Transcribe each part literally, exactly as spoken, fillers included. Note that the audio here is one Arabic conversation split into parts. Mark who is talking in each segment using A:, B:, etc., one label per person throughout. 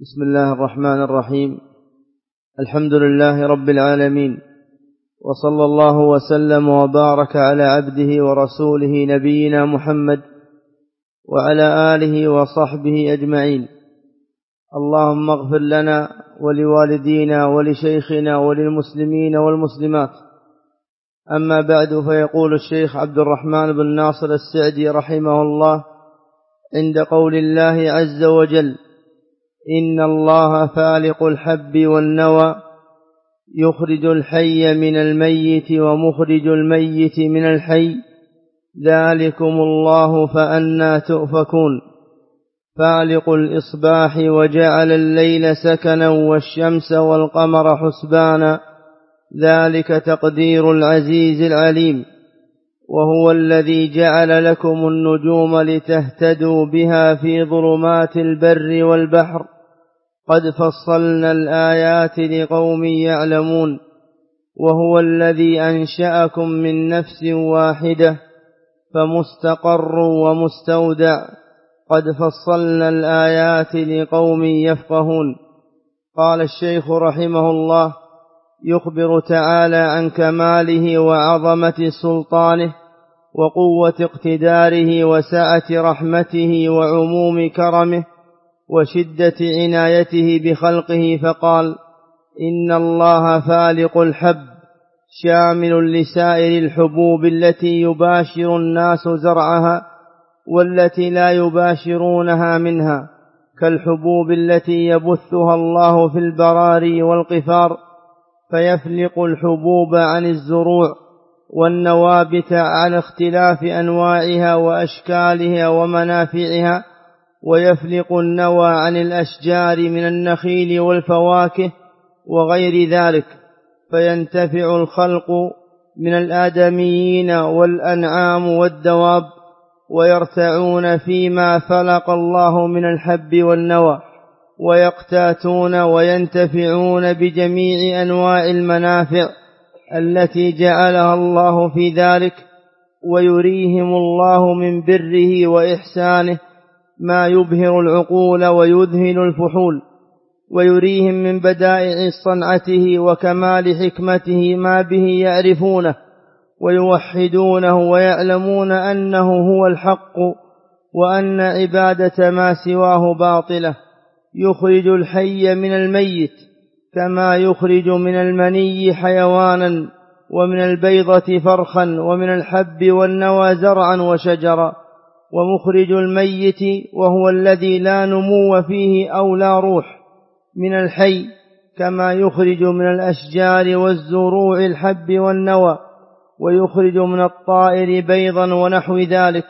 A: بسم الله الرحمن الرحيم. الحمد لله رب العالمين، وصلى الله وسلم وبارك على عبده ورسوله نبينا محمد وعلى آله وصحبه أجمعين. اللهم اغفر لنا ولوالدينا ولشيخنا وللمسلمين والمسلمات. أما بعد، فيقول الشيخ عبد الرحمن بن ناصر السعدي رحمه الله عند قول الله عز وجل: إن الله فالق الحب والنوى يخرج الحي من الميت ومخرج الميت من الحي ذلكم الله فأنى تؤفكون. فالق الإصباح وجعل الليل سكنا والشمس والقمر حسبانا ذلك تقدير العزيز العليم. وهو الذي جعل لكم النجوم لتهتدوا بها في ظلمات البر والبحر قد فصلنا الآيات لقوم يعلمون. وهو الذي أنشأكم من نفس واحدة فمستقر ومستودع قد فصلنا الآيات لقوم يفقهون. قال الشيخ رحمه الله: يخبر تعالى عن كماله وعظمة سلطانه وقوة اقتداره وسعة رحمته وعموم كرمه وشدة عنايته بخلقه، فقال: إن الله فالق الحب شامل لسائر الحبوب التي يباشر الناس زرعها والتي لا يباشرونها منها، كالحبوب التي يبثها الله في البراري والقفار، فيفلق الحبوب عن الزروع والنوابت على اختلاف أنواعها وأشكالها ومنافعها، ويفلق النوى عن الأشجار من النخيل والفواكه وغير ذلك، فينتفع الخلق من الآدميين والأنعام والدواب، ويرتعون فيما فلق الله من الحب والنوى، ويقتاتون وينتفعون بجميع أنواع المنافع التي جعلها الله في ذلك. ويريهم الله من بره وإحسانه ما يبهر العقول ويذهل الفحول، ويريهم من بدائع صنعته وكمال حكمته ما به يعرفونه ويوحدونه ويعلمون أنه هو الحق وأن عبادة ما سواه باطلة. يخرج الحي من الميت كما يخرج من المني حيوانا، ومن البيضة فرخا، ومن الحب والنوى زرعا وشجرا. ومخرج الميت وهو الذي لا نمو فيه أو لا روح من الحي كما يخرج من الأشجار والزروع الحب والنوى، ويخرج من الطائر بيضا ونحو ذلك.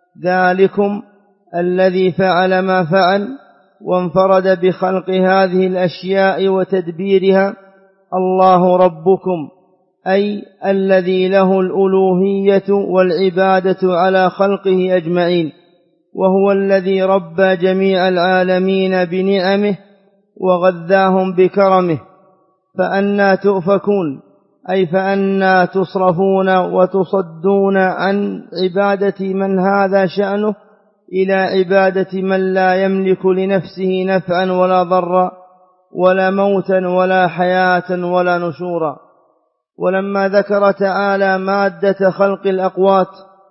A: ذلكم الذي فعل ما فعل وانفرد بخلق هذه الأشياء وتدبيرها الله ربكم، أي الذي له الألوهية والعبادة على خلقه أجمعين. وهو الذي ربى جميع العالمين بنعمه وغذاهم بكرمه. فأنى تؤفكون، أي فأنى تصرفون وتصدون عن عبادة من هذا شأنه إلى عبادة من لا يملك لنفسه نفعا ولا ضرا ولا موتا ولا حياة ولا نشورا. ولما ذكر تعالى مادة خلق الأقوات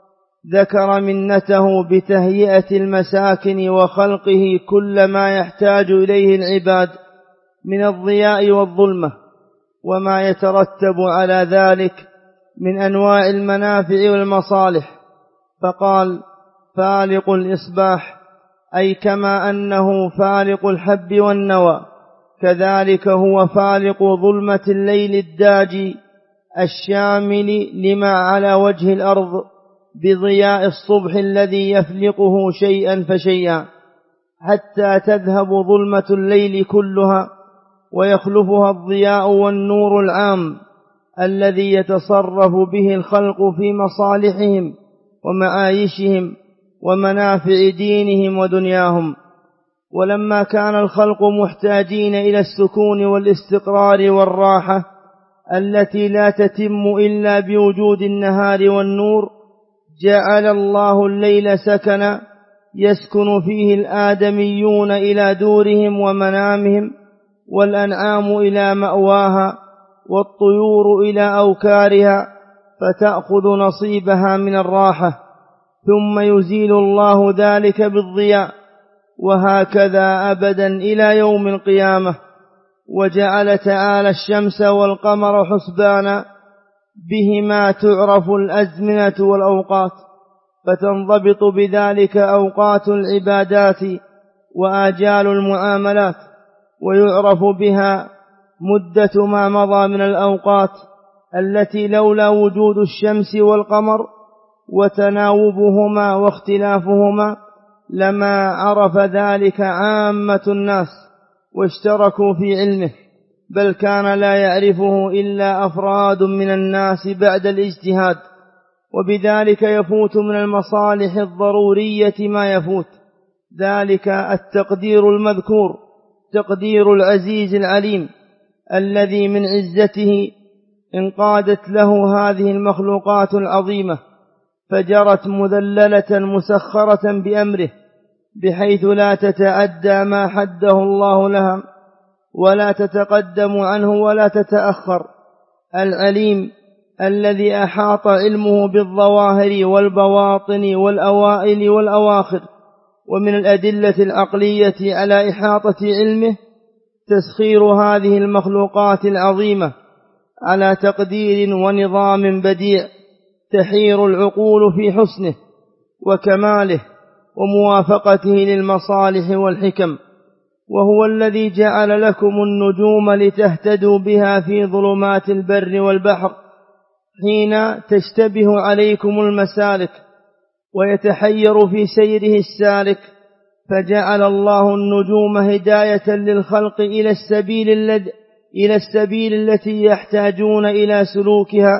A: ذكر منته بتهيئة المساكن وخلقه كل ما يحتاج إليه العباد من الضياء والظلمة وما يترتب على ذلك من أنواع المنافع والمصالح. فقال: فالق الإصباح، أي كما أنه فالق الحب والنوى كذلك هو فالق ظلمة الليل الداجي الشامل لما على وجه الأرض بضياء الصبح الذي يفلقه شيئا فشيئا حتى تذهب ظلمة الليل كلها ويخلفها الضياء والنور العام الذي يتصرف به الخلق في مصالحهم ومعايشهم ومنافع دينهم ودنياهم. ولما كان الخلق محتاجين إلى السكون والاستقرار والراحة التي لا تتم إلا بوجود النهار والنور، جعل الله الليل سكنا يسكن فيه الآدميون إلى دورهم ومنامهم، والأنعام إلى مأواها، والطيور إلى أوكارها، فتأخذ نصيبها من الراحة، ثم يزيل الله ذلك بالضياء، وهكذا أبدا إلى يوم القيامة. وجعل تعالى الشمس والقمر حسبانا، بهما تعرف الأزمنة والأوقات، فتنضبط بذلك أوقات العبادات وآجال المعاملات، ويعرف بها مدة ما مضى من الأوقات التي لولا وجود الشمس والقمر وتناوبهما واختلافهما لما عرف ذلك عامة الناس واشتركوا في علمه، بل كان لا يعرفه إلا أفراد من الناس بعد الاجتهاد، وبذلك يفوت من المصالح الضرورية ما يفوت. ذلك التقدير المذكور تقدير العزيز العليم الذي من عزته انقادت له هذه المخلوقات العظيمة، فجرت مذللة مسخرة بأمره، بحيث لا تتعدى ما حده الله لها، ولا تتقدم عنه ولا تتأخر. العليم الذي أحاط علمه بالظواهر والبواطن والأوائل والأواخر. ومن الأدلة العقلية على إحاطة علمه تسخير هذه المخلوقات العظيمة على تقدير ونظام بديع تحير العقول في حسنه وكماله وموافقته للمصالح والحكم. وهو الذي جعل لكم النجوم لتهتدوا بها في ظلمات البر والبحر حين تشتبه عليكم المسالك ويتحير في سيره السالك، فجعل الله النجوم هداية للخلق إلى السبيل الذي إلى السبيل التي يحتاجون إلى سلوكها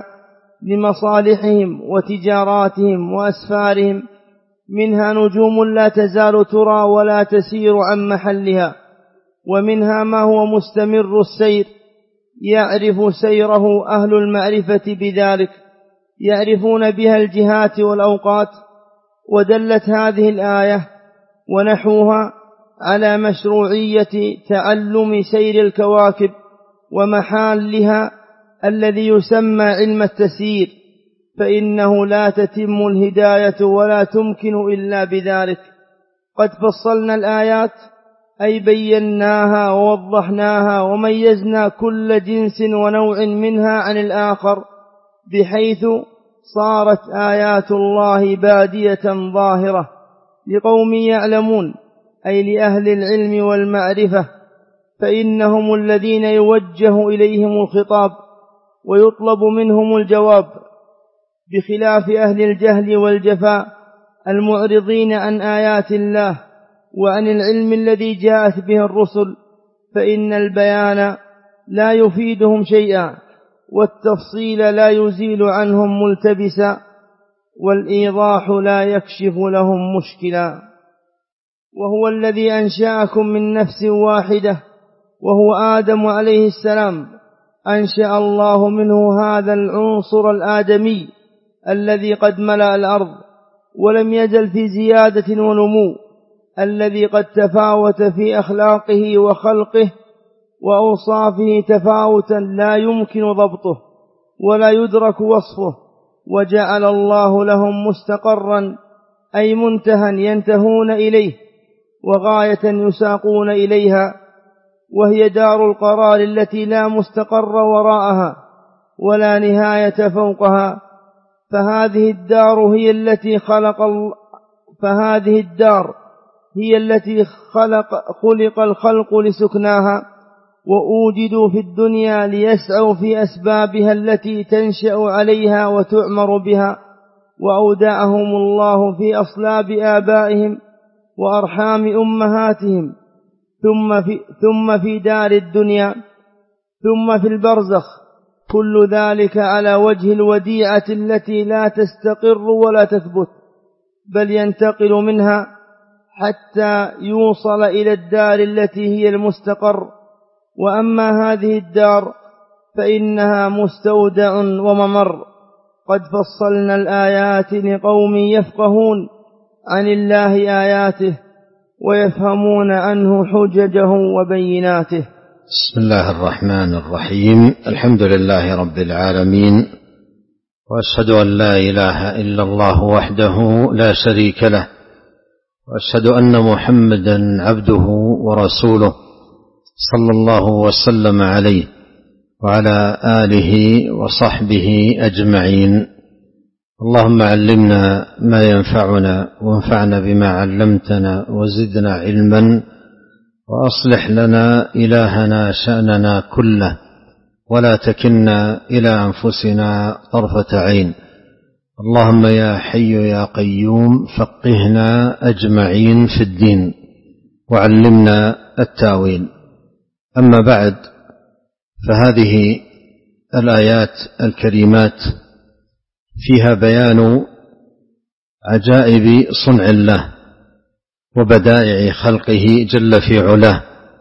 A: لمصالحهم وتجاراتهم وأسفارهم. منها نجوم لا تزال ترى ولا تسير عن محلها، ومنها ما هو مستمر السير يعرف سيره أهل المعرفة بذلك، يعرفون بها الجهات والأوقات. ودلت هذه الآية ونحوها على مشروعية تعلم سير الكواكب ومحالها الذي يسمى علم التسيير، فإنه لا تتم الهداية ولا تمكن إلا بذلك. قد فصلنا الآيات أي بيناها ووضحناها وميزنا كل جنس ونوع منها عن الآخر، بحيث صارت آيات الله بادية ظاهرة لقوم يعلمون، أي لأهل العلم والمعرفة، فإنهم الذين يوجه إليهم الخطاب ويطلب منهم الجواب، بخلاف أهل الجهل والجفاء المعرضين عن آيات الله وعن العلم الذي جاءت به الرسل، فإن البيان لا يفيدهم شيئا، والتفصيل لا يزيل عنهم ملتبسا، والإيضاح لا يكشف لهم مشكلا. وهو الذي أنشأكم من نفس واحدة وهو آدم عليه السلام، أنشأ الله منه هذا العنصر الآدمي الذي قد ملأ الأرض ولم يزل في زيادة ونمو، الذي قد تفاوت في أخلاقه وخلقه وأوصافه تفاوتا لا يمكن ضبطه ولا يدرك وصفه، وجعل الله لهم مستقرا أي منتهى ينتهون إليه وغاية يساقون إليها، وهي دار القرار التي لا مستقر وراءها ولا نهاية فوقها. فهذه الدار هي التي خلق ال... فهذه الدار هي التي خلق خلق الخلق لسكناها، وأوجدوا في الدنيا ليسعوا في أسبابها التي تنشأ عليها وتعمر بها، وأودعهم الله في أصلاب آبائهم وأرحام أمهاتهم، ثم في, ثم في دار الدنيا، ثم في البرزخ، كل ذلك على وجه الوديعة التي لا تستقر ولا تثبت، بل ينتقل منها حتى يوصل إلى الدار التي هي المستقر. وأما هذه الدار فإنها مستودع وممر. قد فصلنا الآيات لقوم يفقهون عن الله آياته ويفهمون عنه حججه وبيناته.
B: بسم الله الرحمن الرحيم. الحمد لله رب العالمين، وأشهد أن لا إله إلا الله وحده لا شريك له، وأشهد أن محمدا عبده ورسوله صلى الله وسلم عليه وعلى آله وصحبه أجمعين. اللهم علمنا ما ينفعنا وانفعنا بما علمتنا وزدنا علما، وأصلح لنا إلهنا شأننا كله، ولا تكلنا إلى أنفسنا طرفة عين. اللهم يا حي يا قيوم فقهنا أجمعين في الدين وعلمنا التاويل. أما بعد، فهذه الآيات الكريمات فيها بيان عجائب صنع الله وبدائع خلقه جل في علاه،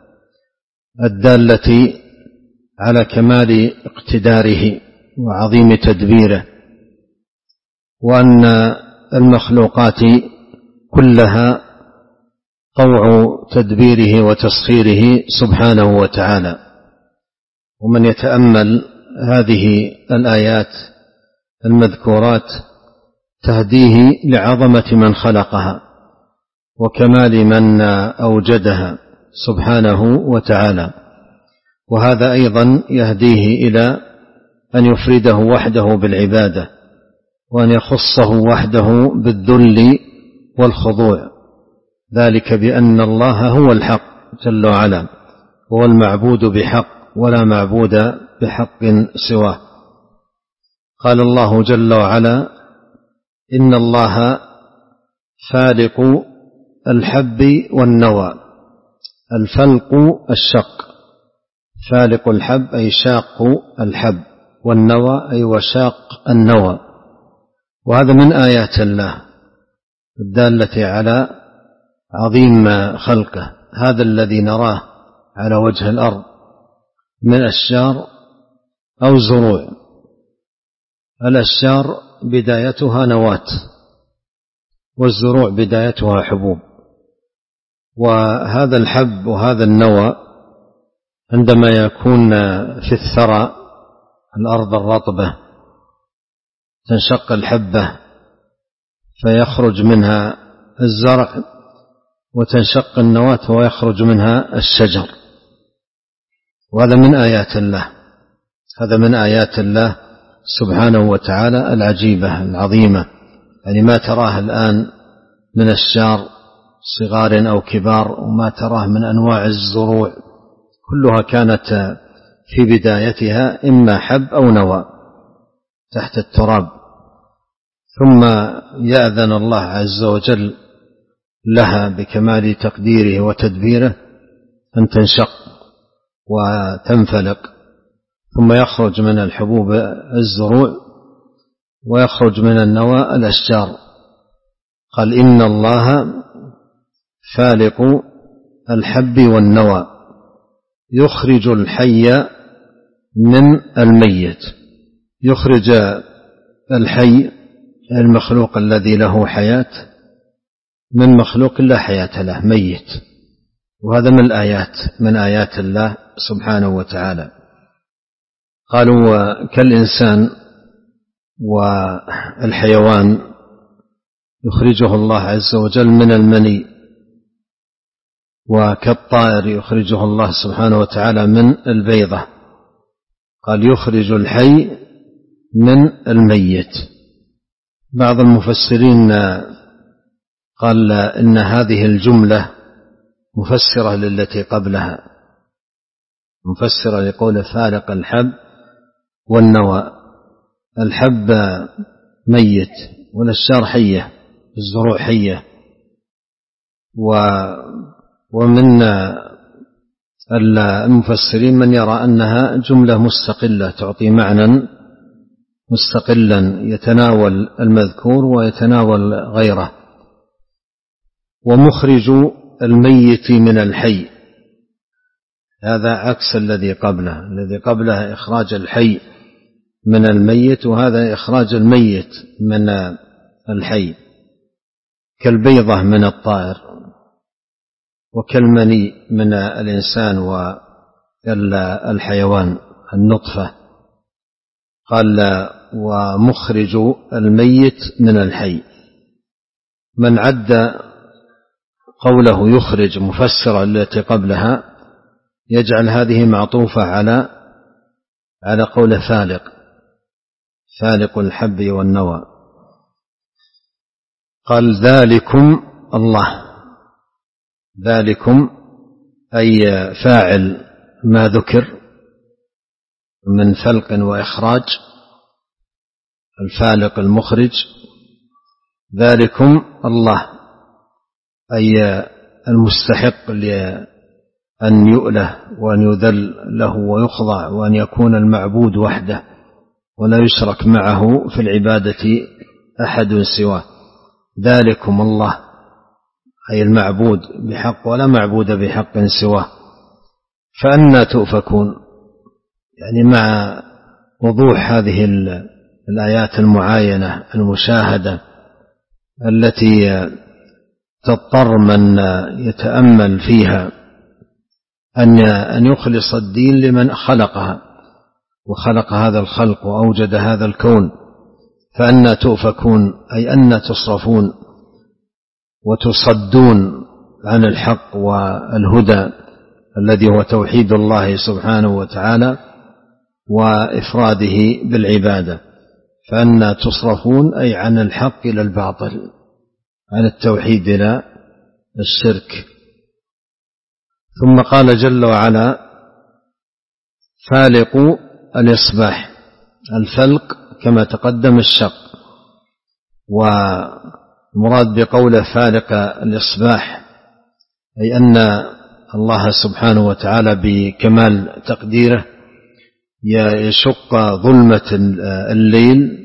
B: الدالة على كمال اقتداره وعظيم تدبيره، وأن المخلوقات كلها طوع تدبيره وتسخيره سبحانه وتعالى. ومن يتأمل هذه الآيات المذكورات تهديه لعظمة من خلقها وكمال من أوجدها سبحانه وتعالى، وهذا أيضا يهديه إلى أن يفرده وحده بالعبادة، وأن يخصه وحده بالذل والخضوع، ذلك بأن الله هو الحق جل وعلا، هو المعبود بحق ولا معبود بحق سواه. قال الله جل وعلا: إن الله فالق الحب والنوى. الفلق الشق، فالق الحب أي شاق الحب، والنوى أي وشاق النوى. وهذا من آيات الله الدالة على عظيم خلقه. هذا الذي نراه على وجه الأرض من أشجار أو زروع. الأشجار بدايتها نواة، والزروع بدايتها حبوب. وهذا الحب وهذا النوى عندما يكون في الثرى الأرض الرطبة تنشق الحبة فيخرج منها الزرع، وتنشق النواة ويخرج منها الشجر. وهذا من آيات الله، هذا من آيات الله سبحانه وتعالى العجيبة العظيمة. يعني ما تراه الآن من أشجار صغار أو كبار، وما تراه من أنواع الزروع، كلها كانت في بدايتها إما حب أو نوى تحت التراب، ثم يأذن الله عز وجل لها بكمال تقديره وتدبيره أن تنشق وتنفلق، ثم يخرج من الحبوب الزروع، ويخرج من النوى الأشجار. قال: إن الله فالق الحب والنوى يخرج الحي من الميت. يخرج الحي المخلوق الذي له حياة من مخلوق لا حياة له ميت. وهذا من الآيات من آيات الله سبحانه وتعالى. قالوا: كالإنسان والحيوان يخرجه الله عز وجل من المني، وكالطائر يخرجه الله سبحانه وتعالى من البيضة. قال: يخرج الحي من الميت. بعض المفسرين قال إن هذه الجملة مفسرة للتي قبلها، مفسرة لقول فالق الحب والنوى. الحب ميت والأشجار حية، الزروع حية. ومن المفسرين من يرى أنها جملة مستقلة تعطي معنى مستقلا يتناول المذكور ويتناول غيره. ومخرج الميت من الحي، هذا عكس الذي قبله. الذي قبله إخراج الحي من الميت، وهذا إخراج الميت من الحي. كالبيضة من الطائر وكالمني من الإنسان والحيوان النطفة. قال ومخرج الميت من الحي. من عد قوله يخرج مفسرة التي قبلها يجعل هذه معطوفة على على قول فالق، فالق الحب والنوى. قال ذلكم الله، ذلكم أي فاعل ما ذكر من فلق وإخراج، الفالق المخرج. ذلكم الله أي المستحق لأن يؤله وأن يذل له ويخضع، وأن يكون المعبود وحده ولا يشرك معه في العبادة أحد سواه. ذلكم الله أي المعبود بحق ولا معبود بحق سواه. فأنى تؤفكون، يعني مع وضوح هذه الآيات المعاينة المشاهدة التي تضطر من يتأمل فيها أن أن يخلص الدين لمن خلقها وخلق هذا الخلق وأوجد هذا الكون. فأنى تؤفكون أي أنى تصرفون وتصدون عن الحق والهدى الذي هو توحيد الله سبحانه وتعالى وإفراده بالعبادة. فأنى تصرفون أي عن الحق إلى الباطل، عن التوحيد إلى الشرك. ثم قال جل وعلا فالق الإصباح. الفلق كما تقدم الشق، والمراد بقوله فالق الإصباح أي أن الله سبحانه وتعالى بكمال تقديره يشق ظلمة الليل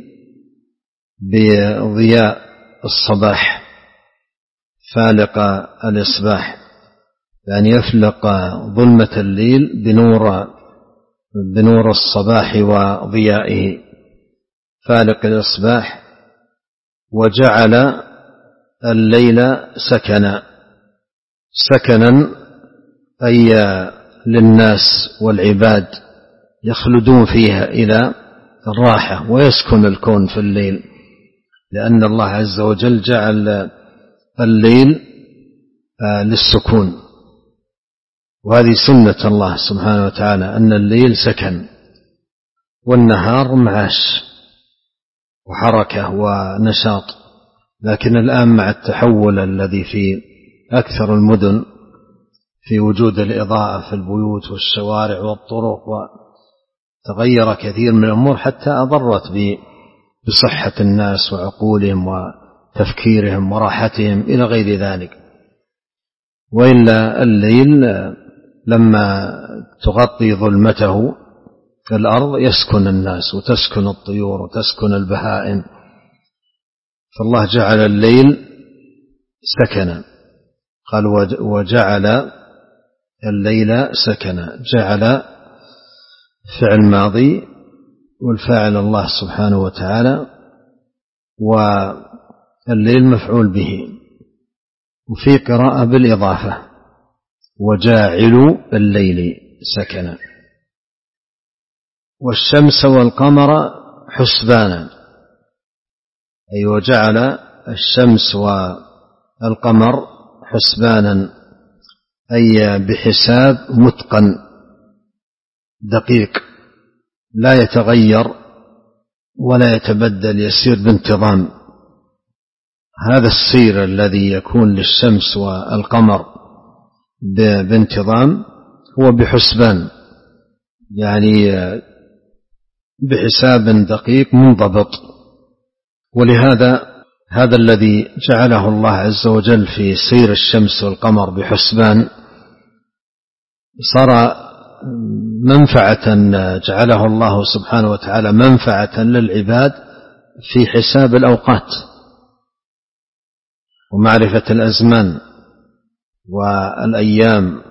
B: بضياء الصباح. فالق الإصباح يعني يفلق ظلمة الليل بنور بنور الصباح وضيائه. فالق الإصباح. وجعل الليل سكنا. سكنا أي للناس والعباد يخلدون فيها إلى الراحة، ويسكن الكون في الليل، لأن الله عز وجل جعل الليل للسكون. وهذه سنة الله سبحانه وتعالى أن الليل سكن والنهار معاش وحركة ونشاط. لكن الآن مع التحول الذي في أكثر المدن في وجود الإضاءة في البيوت والشوارع والطرق، وتغير كثير من الأمور حتى أضرت بصحة الناس وعقولهم وتفكيرهم وراحتهم إلى غير ذلك. وإلا الليل لما تغطي ظلمته الأرض يسكن الناس وتسكن الطيور وتسكن البهائم. فالله جعل الليل سكنا. قال وجعل الليل سكنا. جعل فعل ماضي والفاعل الله سبحانه وتعالى، والليل مفعول به. وفي قراءة بالإضافة وجاعل الليل سكنا. والشمس والقمر حسبانا أي وجعل الشمس والقمر حسبانا أي بحساب متقن دقيق لا يتغير ولا يتبدل، يسير بانتظام. هذا السير الذي يكون للشمس والقمر بانتظام هو بحسبان، يعني بحساب دقيق منضبط. ولهذا هذا الذي جعله الله عز وجل في سير الشمس والقمر بحسبان صار منفعة، جعله الله سبحانه وتعالى منفعة للعباد في حساب الأوقات ومعرفة الأزمان والأيام،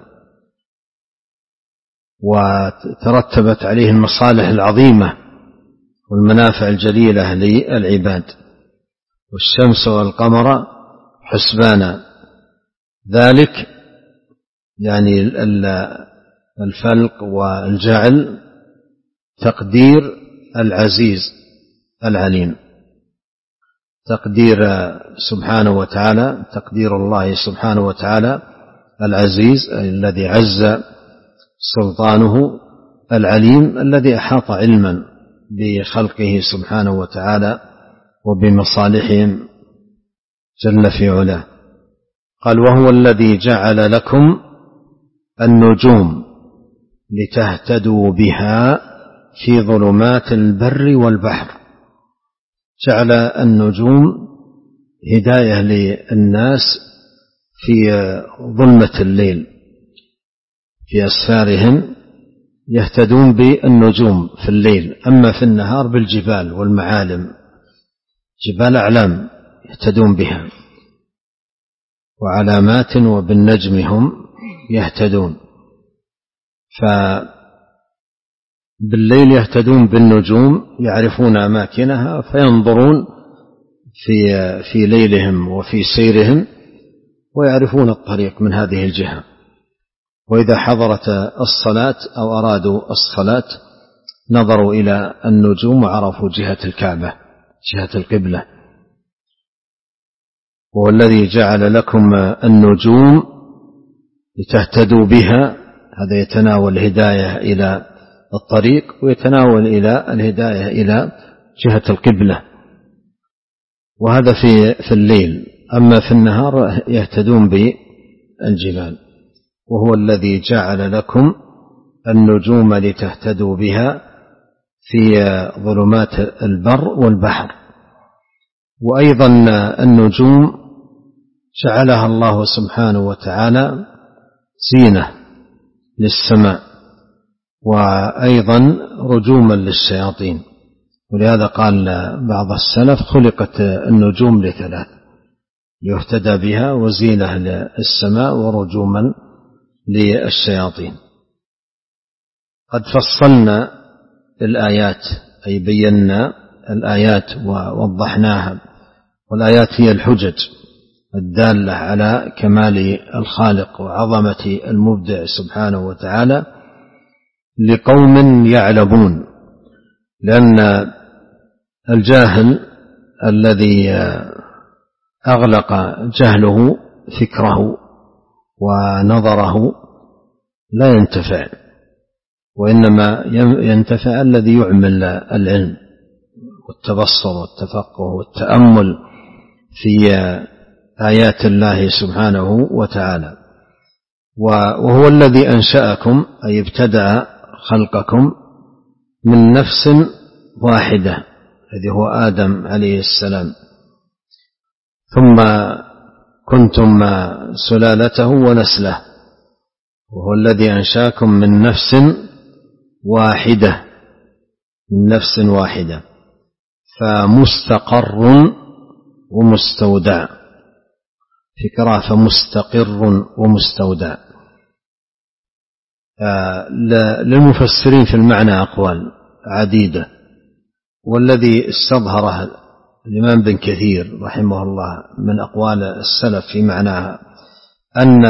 B: وترتبت عليه المصالح العظيمة والمنافع الجليلة للعباد. والشمس والقمر حسبانا. ذلك يعني الفلق والجعل تقدير العزيز العليم، تقدير سبحانه وتعالى، تقدير الله سبحانه وتعالى العزيز الذي عز سلطانه، العليم الذي أحاط علما بخلقه سبحانه وتعالى وبمصالحهم جل في علاه. قال وهو الذي جعل لكم النجوم لتهتدوا بها في ظلمات البر والبحر. جعل النجوم هداية للناس في ظلمة الليل، في أسفارهم يهتدون بالنجوم في الليل، أما في النهار بالجبال والمعالم، جبال أعلام يهتدون بها وعلامات وبالنجم هم يهتدون. فبالليل يهتدون بالنجوم، يعرفون أماكنها فينظرون في في ليلهم وفي سيرهم ويعرفون الطريق من هذه الجهة. وإذا حضرت الصلاة أو أرادوا الصلاة نظروا إلى النجوم وعرفوا جهة الكعبة، جهة القبلة. وهو الذي جعل لكم النجوم لتهتدوا بها، هذا يتناول الهداية إلى الطريق ويتناول إلى الهداية إلى جهة القبلة، وهذا في في الليل. أما في النهار يهتدون بالجبال. وهو الذي جعل لكم النجوم لتهتدوا بها في ظلمات البر والبحر. وأيضا النجوم جعلها الله سبحانه وتعالى زينة للسماء وأيضا رجوما للشياطين. ولهذا قال بعض السلف خلقت النجوم لثلاث: يهتدى بها وزينة للسماء ورجوما للشياطين. قد فصلنا الآيات أي بينا الآيات ووضحناها، والآيات هي الحجج الدالة على كمال الخالق وعظمة المبدع سبحانه وتعالى لقوم يعلمون. لأن الجاهل الذي أغلق جهله فكره ونظره لا ينتفع، وإنما ينتفع الذي يعمل العلم والتبصر والتفقه والتأمل في آيات الله سبحانه وتعالى. وهو الذي أنشأكم أي ابتدأ خلقكم من نفس واحدة الذي هو آدم عليه السلام، ثم كنتم سلالته ونسله. وهو الذي أنشأكم من نفس واحدة من نفس واحدة فمستقر ومستودع، في قراءة فمستقر ومستودع. للمفسرين في المعنى أقوال عديدة، والذي استظهره الإمام بن كثير رحمه الله من أقوال السلف في معناها أن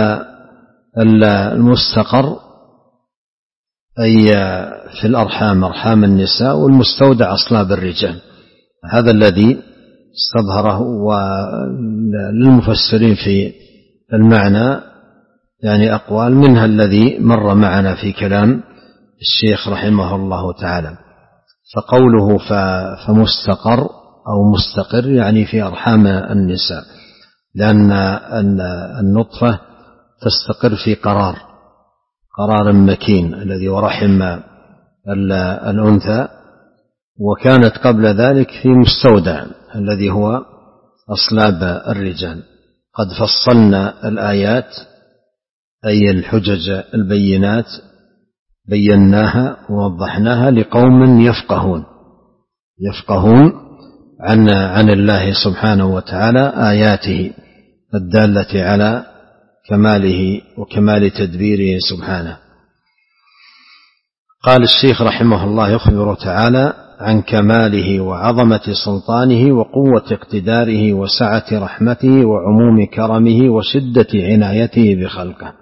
B: المستقر أي في الأرحام أرحام النساء، والمستودع أصلاب الرجال. هذا الذي استظهره. وللمفسرين في المعنى يعني أقوال، منها الذي مر معنا في كلام الشيخ رحمه الله تعالى. فقوله فمستقر أو مستقر يعني في أرحام النساء، لأن النطفة تستقر في قرار قرار مكين الذي هو رحم الأنثى، وكانت قبل ذلك في مستودع الذي هو أصلاب الرجال. قد فصلنا الآيات أي الحجج البينات بيناها ووضحناها لقوم يفقهون يفقهون عن عن الله سبحانه وتعالى آياته الدالة على كماله وكمال تدبيره سبحانه. قال الشيخ رحمه الله يخبر تعالى عن كماله وعظمة سلطانه وقوة اقتداره وسعة رحمته وعموم كرمه وشدة عنايته بخلقه.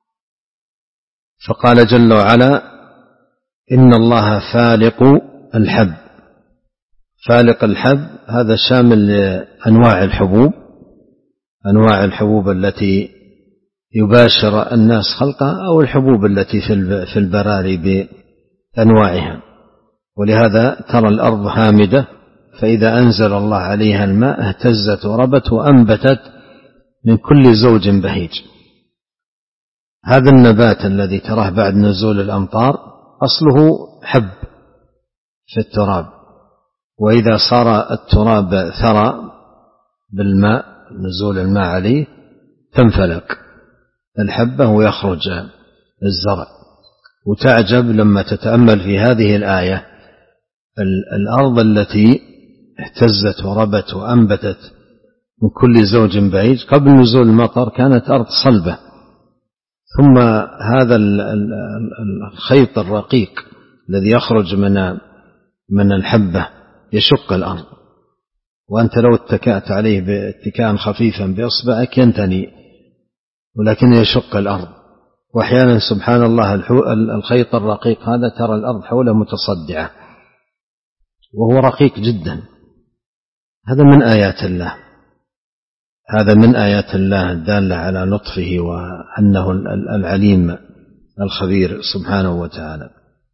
B: فقال جل وعلا: إن الله فالق الحب. فالق الحب هذا شامل لأنواع الحبوب، أنواع الحبوب التي يباشر الناس خلقها أو الحبوب التي في البراري بأنواعها. ولهذا ترى الأرض هامدة فإذا أنزل الله عليها الماء اهتزت وربت وأنبتت من كل زوج بهيج. هذا النبات الذي تراه بعد نزول الأمطار أصله حب في التراب، وإذا صار التراب ثرى بالماء نزول الماء عليه تنفلق الحبة ويخرج الزرع. وتعجب لما تتأمل في هذه الآية، الأرض التي اهتزت وربت وأنبتت من كل زوج بهيج قبل نزول المطر كانت أرض صلبة، ثم هذا الخيط الرقيق الذي يخرج من من الحبة يشق الأرض، وأنت لو اتكأت عليه باتكاء خفيفا بإصبعك ينتني، ولكن يشق الأرض. وأحيانا سبحان الله الخيط الرقيق هذا ترى الأرض حوله متصدعة وهو رقيق جدا. هذا من آيات الله، هذا من آيات الله الدالة على لطفه وأنه العليم الخبير سبحانه وتعالى.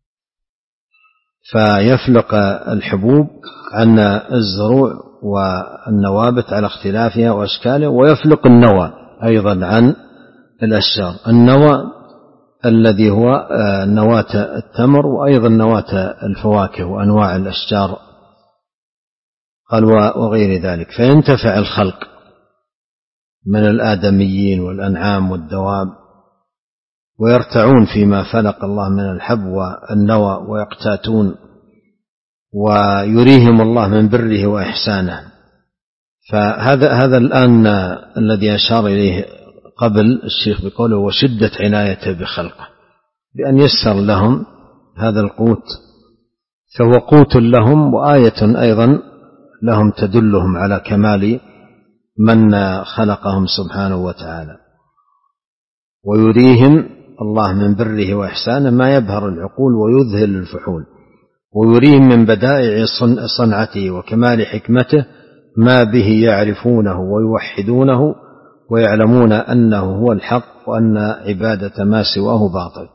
B: فيفلق الحبوب عن الزروع والنوابت على اختلافها وأشكالها، ويفلق النوى أيضا عن الأشجار. النوى الذي هو نواة التمر وأيضا نواة الفواكه وأنواع الأشجار قال وغير ذلك. فينتفع الخلق من الآدميين والأنعام والدواب ويرتعون فيما فلق الله من الحب والنوى ويقتاتون، ويريهم الله من بره وإحسانه. فهذا هذا الآن الذي أشار إليه قبل الشيخ بقوله وشدة عنايته بخلقه، بأن يسر لهم هذا القوت، فهو قوت لهم وآية أيضا لهم تدلهم على كمال من خلقهم سبحانه وتعالى. ويريهم الله من بره وإحسانه ما يبهر العقول ويذهل الفحول، ويريهم من بدائع صنعته وكمال حكمته ما به يعرفونه ويوحدونه ويعلمون أنه هو الحق وأن عبادة ما سواه باطل.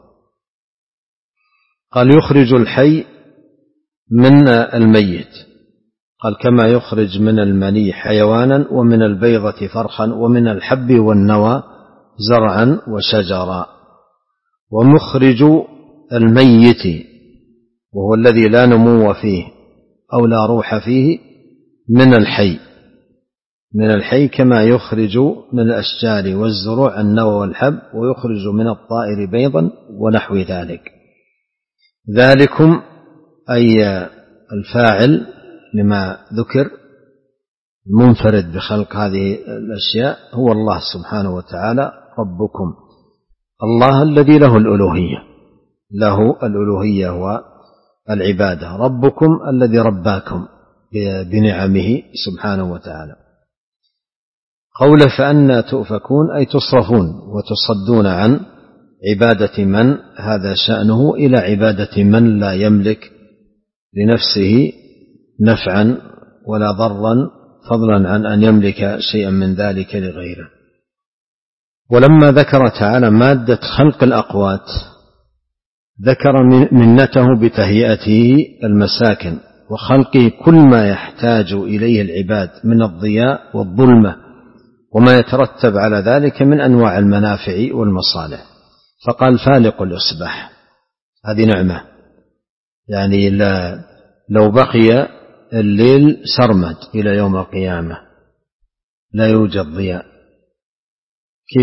B: قال يخرج الحي من الميت، قال كما يخرج من المني حيوانا ومن البيضة فرخا ومن الحب والنوى زرعا وشجرا. ومخرج الميت وهو الذي لا نمو فيه أو لا روح فيه من الحي، من الحي كما يخرج من الأشجار والزروع النوى والحب، ويخرج من الطائر بيضا ونحو ذلك. ذلكم أي الفاعل لما ذكر المنفرد بخلق هذه الأشياء هو الله سبحانه وتعالى ربكم، الله الذي له الألوهية، له الألوهية والعبادة، ربكم الذي رباكم بنعمه سبحانه وتعالى. قوله فأنى تؤفكون أي تصرفون وتصدون عن عبادة من هذا شأنه إلى عبادة من لا يملك لنفسه نفعا ولا ضرا، فضلا عن أن يملك شيئا من ذلك لغيره. ولما ذكر تعالى مادة خلق الأقوات ذكر منته بتهيئته المساكن وخلقه كل ما يحتاج إليه العباد من الضياء والظلمة وما يترتب على ذلك من أنواع المنافع والمصالح. فقال فالق الإصباح، هذه نعمة، يعني لا لو بقي الليل سرمد إلى يوم القيامة لا يوجد ضياء، كيف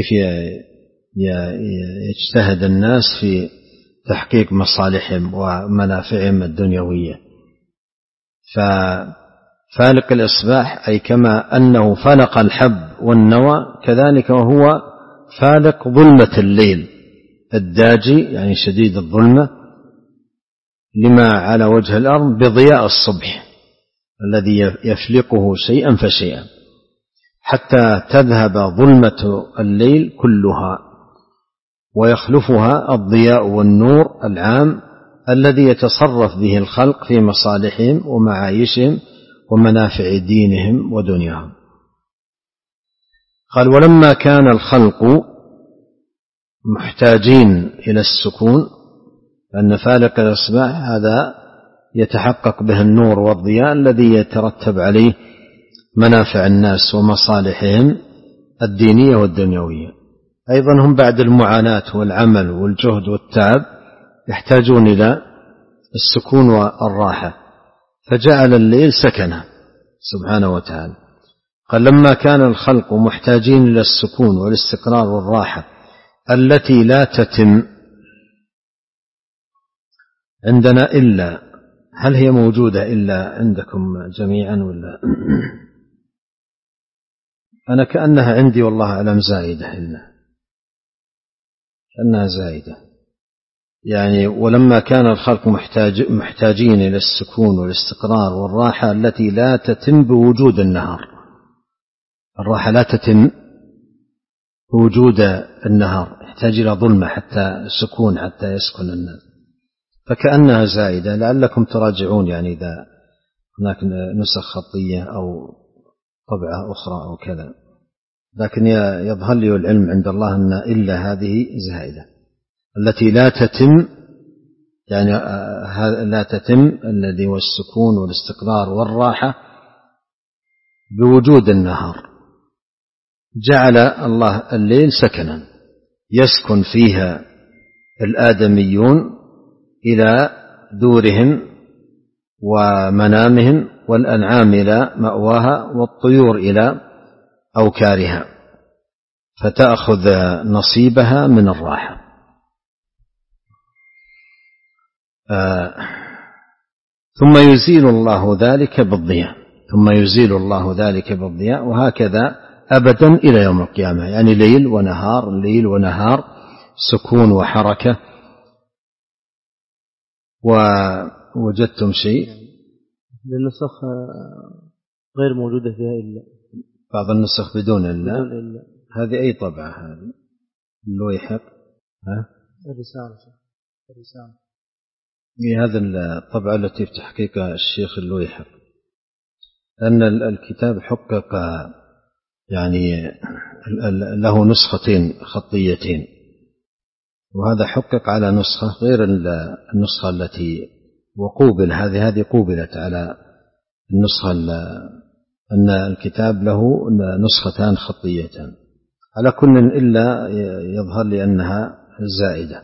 B: يجتهد الناس في تحقيق مصالحهم ومنافعهم الدنيوية؟ ففالق الإصباح أي كما أنه فلق الحب والنوى كذلك وهو فالق ظلمة الليل الداجي، يعني شديد الظلمة، لما على وجه الأرض بضياء الصبح الذي يفلقه شيئا فشيئا حتى تذهب ظلمة الليل كلها ويخلفها الضياء والنور العام الذي يتصرف به الخلق في مصالحهم ومعايشهم ومنافع دينهم ودنياهم. قال: ولما كان الخلق محتاجين إلى السكون، لأن فالق الإصباح هذا يتحقق به النور والضياء الذي يترتب عليه منافع الناس ومصالحهم الدينية والدنيوية. أيضا هم بعد المعاناة والعمل والجهد والتعب يحتاجون إلى السكون والراحة، فجعل الليل سكنا سبحانه وتعالى. قال: لما كان الخلق محتاجين إلى السكون والاستقرار والراحة التي لا تتم عندنا إلا، هل هي موجودة إلا عندكم جميعا ولا؟ أنا كأنها عندي والله أعلم زائدة، إلا كأنها زائدة، يعني ولما كان الخلق محتاج محتاجين إلى السكون والاستقرار والراحة التي لا تتم بوجود النهار. الراحة لا تتم بوجود النهار، يحتاج إلى ظلمة حتى سكون حتى يسكن الناس، فكأنها زائدة. لعلكم تراجعون يعني إذا هناك نسخ خطية أو طبعة أخرى أو كذا، لكن يظهر لي العلم عند الله أن إلا هذه زائدة التي لا تتم، يعني لا تتم الذي هو السكون والاستقرار والراحة بوجود النهار. جعل الله الليل سكنا يسكن فيها الآدميون إلى دورهم ومنامهم، والأنعام إلى مأواها، والطيور إلى أوكارها، فتأخذ نصيبها من الراحة. آه ثم يزيل الله ذلك بالضياء، ثم يزيل الله ذلك بالضياء، وهكذا أبدا إلى يوم القيامة، يعني ليل ونهار ليل ونهار، سكون وحركة. ووجدتم شيء؟
A: النسخ غير موجودة فيها إلا،
B: بعض النسخ بدون إلا.
A: بدون إلا.
B: هذه أي طبعة؟ هذه اللويحق، ها؟
A: الرسالة الرسالة
B: هذا الطبعة التي في تحقيق الشيخ اللويحق، لأن الكتاب حقق يعني له نسختين خطيتين، وهذا حقق على نسخة غير النسخة التي وقوبل، هذه هذه قوبلت على النسخة، أن الكتاب له نسختان خطيتان. على كل إلا يظهر لي أنها زائدة.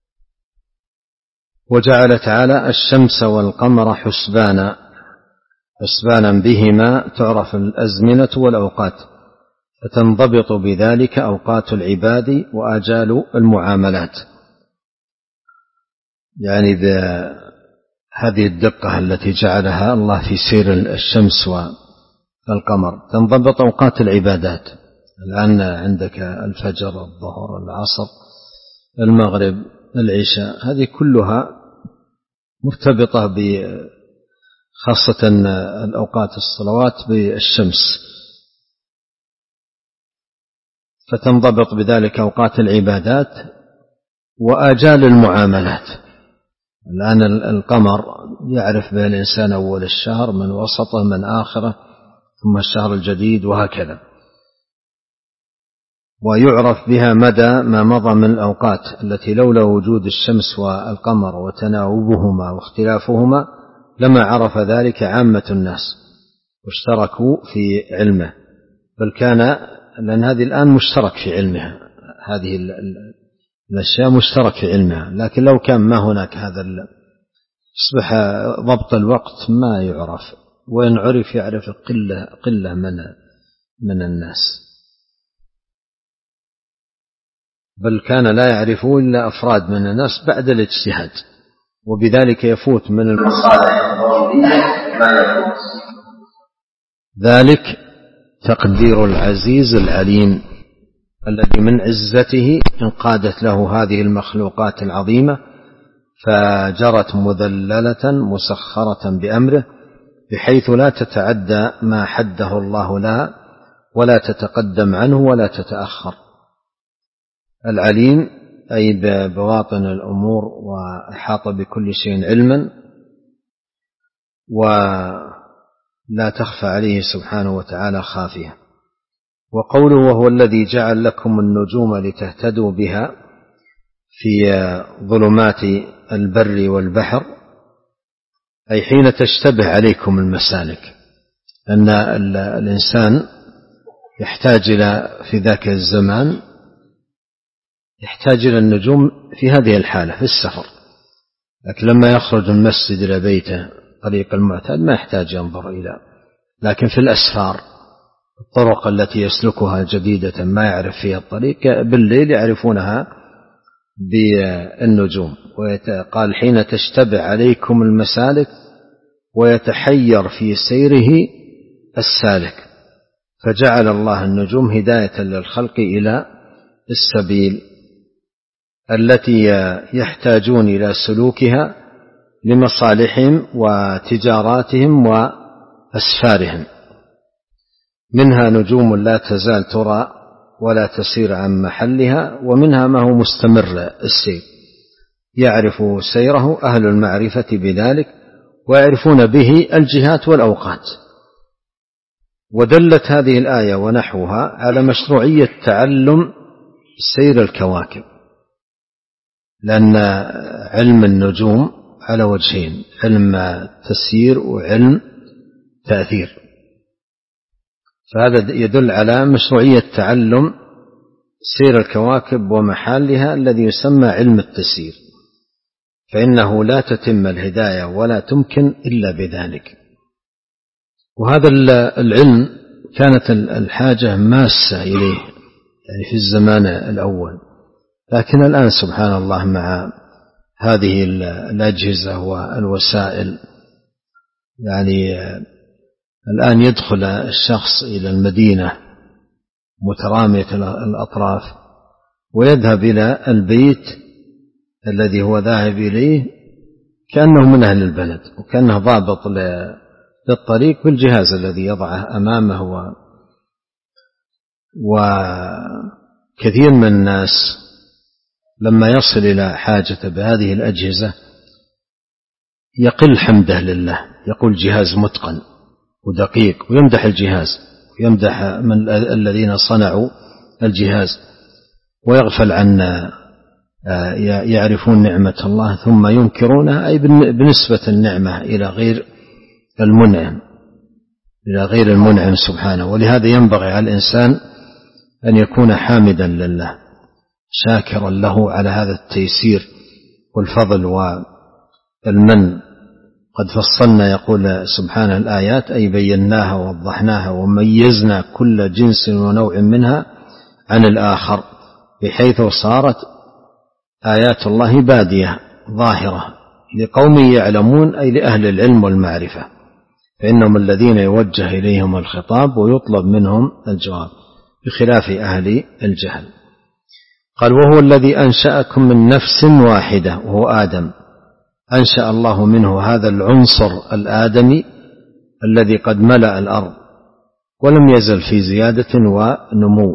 B: وجعل تعالى الشمس والقمر حسبانا، حسبانا بهما تعرف الأزمنة والأوقات، فتنضبط بذلك أوقات العباد وآجال المعاملات، يعني بهذه الدقة التي جعلها الله في سير الشمس والقمر تنضبط أوقات العبادات. الآن عندك الفجر، الظهر، العصر، المغرب، العشاء، هذه كلها مرتبطة بخاصة الأوقات الصلوات بالشمس، فتنضبط بذلك أوقات العبادات وآجال المعاملات. الآن القمر يعرف به الإنسان أول الشهر، من وسطه، من آخره، ثم الشهر الجديد، وهكذا، ويعرف بها مدى ما مضى من الأوقات التي لولا وجود الشمس والقمر وتناوبهما واختلافهما لما عرف ذلك عامة الناس واشتركوا في علمه، بل كان، لأن هذه الآن مشترك في علمها، هذه الأشياء مشترك في علمها، لكن لو كان ما هناك هذا أصبح ضبط الوقت ما يعرف، وإن عرف يعرف قلة, قلة من, من الناس، بل كان لا يعرفه إلا أفراد من الناس بعد الاجتهاد، وبذلك يفوت من المصالح ما يفوت. ذلك تقدير العزيز العليم الذي من عزته انقادت له هذه المخلوقات العظيمة، فجرت مذللة مسخرة بأمره بحيث لا تتعدى ما حده الله لها ولا تتقدم عنه ولا تتأخر. العليم أي ببواطن الأمور وأحاط بكل شيء علما ولا تخفى عليه سبحانه وتعالى خافية. وقوله وهو الذي جعل لكم النجوم لتهتدوا بها في ظلمات البر والبحر أي حين تشتبه عليكم المسالك، أن الإنسان يحتاج إلى في ذاك الزمان يحتاج إلى النجوم في هذه الحالة في السفر، لكن لما يخرج من المسجد إلى بيته طريق المعتاد ما يحتاج ينظر إلى، لكن في الأسفار الطرق التي يسلكها جديدة ما يعرف فيها الطريق بالليل يعرفونها بالنجوم. وقال حين تشتبه عليكم المسالك ويتحير في سيره السالك، فجعل الله النجوم هداية للخلق إلى السبيل التي يحتاجون إلى سلوكها لمصالحهم وتجاراتهم وأسفارهم. منها نجوم لا تزال ترى ولا تسير عن محلها، ومنها ما هو مستمر السير يعرف سيره أهل المعرفة بذلك ويعرفون به الجهات والأوقات. ودلت هذه الآية ونحوها على مشروعية تعلم سير الكواكب، لأن علم النجوم على وجهين، علم تسيير وعلم تأثير، فهذا يدل على مشروعية تعلم سير الكواكب ومحالها الذي يسمى علم التسيير، فإنه لا تتم الهداية ولا تمكن إلا بذلك. وهذا العلم كانت الحاجة ماسة إليه يعني في الزمان الأول، لكن الآن سبحان الله مع هذه الأجهزة والوسائل يعني الآن يدخل الشخص إلى المدينة مترامية الأطراف ويذهب إلى البيت الذي هو ذاهب إليه كأنه من أهل البلد، وكأنه ضابط للطريق بالجهاز الذي يضعه أمامه. وكثير من الناس لما يصل إلى حاجة بهذه الأجهزة يقل حمده لله، يقول جهاز متقن ودقيق، ويمدح الجهاز ويمدح من الذين صنعوا الجهاز، ويغفل عن يعرفون نعمة الله ثم ينكرونها، أي بنسبة النعمة إلى غير المنعم إلى غير المنعم سبحانه. ولهذا ينبغي على الإنسان أن يكون حامدا لله شاكرا له على هذا التيسير والفضل والمن. قد فصلنا يقول سبحانه الآيات أي بيناها ووضحناها وميزنا كل جنس ونوع منها عن الآخر، بحيث صارت آيات الله بادية ظاهرة لقوم يعلمون أي لأهل العلم والمعرفة، فإنهم الذين يوجه إليهم الخطاب ويطلب منهم الجواب بخلاف أهل الجهل. قال وهو الذي أنشأكم من نفس واحدة وهو آدم، أنشأ الله منه هذا العنصر الآدمي الذي قد ملأ الأرض ولم يزل في زيادة ونمو،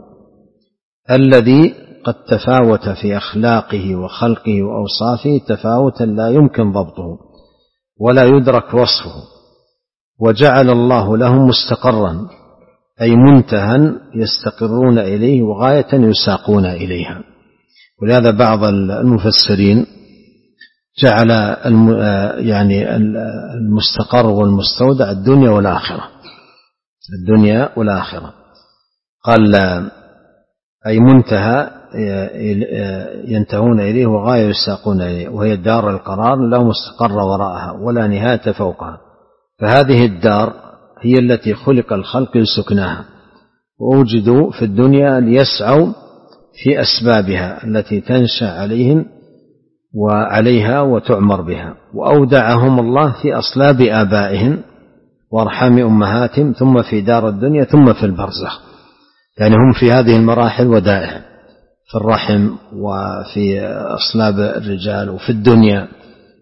B: الذي قد تفاوت في أخلاقه وخلقه وأوصافه تفاوتا لا يمكن ضبطه ولا يدرك وصفه، وجعل الله لهم مستقرا أي منتهى يستقرون إليه وغاية يساقون إليها. ولهذا بعض المفسرين جعل يعني المستقر والمستودع الدنيا والآخرة، الدنيا والآخرة، قال أي منتهى ينتهون إليه وغاية يساقون إليه، وهي دار القرار لا مستقر وراءها ولا نهاية فوقها. فهذه الدار هي التي خلق الخلق لسكناها، ووجدوا في الدنيا ليسعوا في أسبابها التي تنشأ عليهم وعليها وتعمر بها، وأودعهم الله في أصلاب آبائهم وارحام أمهاتهم ثم في دار الدنيا ثم في البرزخ، يعني هم في هذه المراحل ودائع، في الرحم وفي أصلاب الرجال وفي الدنيا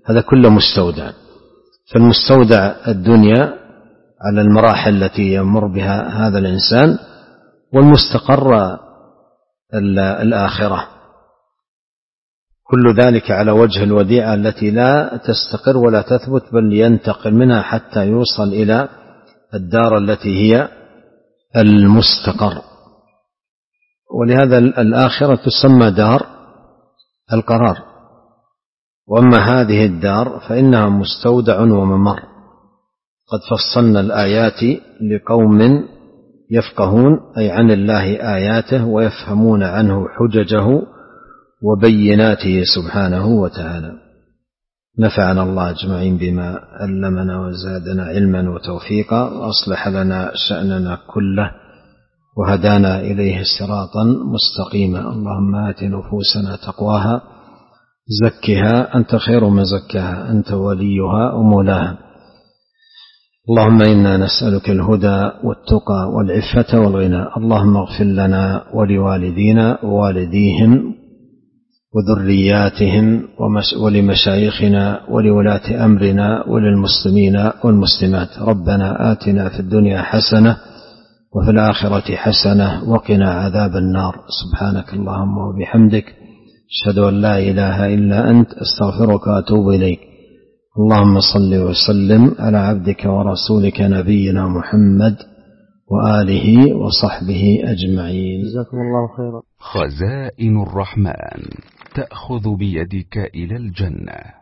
B: هذا كله مستودع. فالمستودع الدنيا على المراحل التي يمر بها هذا الإنسان، والمستقر الآخرة، كل ذلك على وجه الوديعة التي لا تستقر ولا تثبت، بل ينتقل منها حتى يوصل إلى الدار التي هي المستقر. ولهذا الآخرة تسمى دار القرار، وأما هذه الدار فإنها مستودع وممر. قد فصلنا الآيات لقوم يفقهون، أي عن الله آياته ويفهمون عنه حججه وبيناته سبحانه وتعالى. نفعنا الله أجمعين بما علمنا وزادنا علما وتوفيقا، وأصلح لنا شأننا كله، وهدانا إليه صراطا مستقيما. اللهم آت نفوسنا تقواها زكها أنت خير من زكاها، أنت وليها ومولاها. اللهم إنا نسألك الهدى والتقى والعفة والغنى. اللهم اغفر لنا ولوالدينا ووالديهم وذرياتهم ولمشايخنا ولولاة أمرنا وللمسلمين والمسلمات. ربنا آتنا في الدنيا حسنة وفي الآخرة حسنة وقنا عذاب النار. سبحانك اللهم وبحمدك، أشهد أن لا إله إلا أنت، أستغفرك وأتوب إليك. اللهم صل وسلم على عبدك ورسولك نبينا محمد وآله وصحبه أجمعين.
A: جزاكم الله خيرا.
C: خزائن الرحمن تأخذ بيدك إلى الجنة.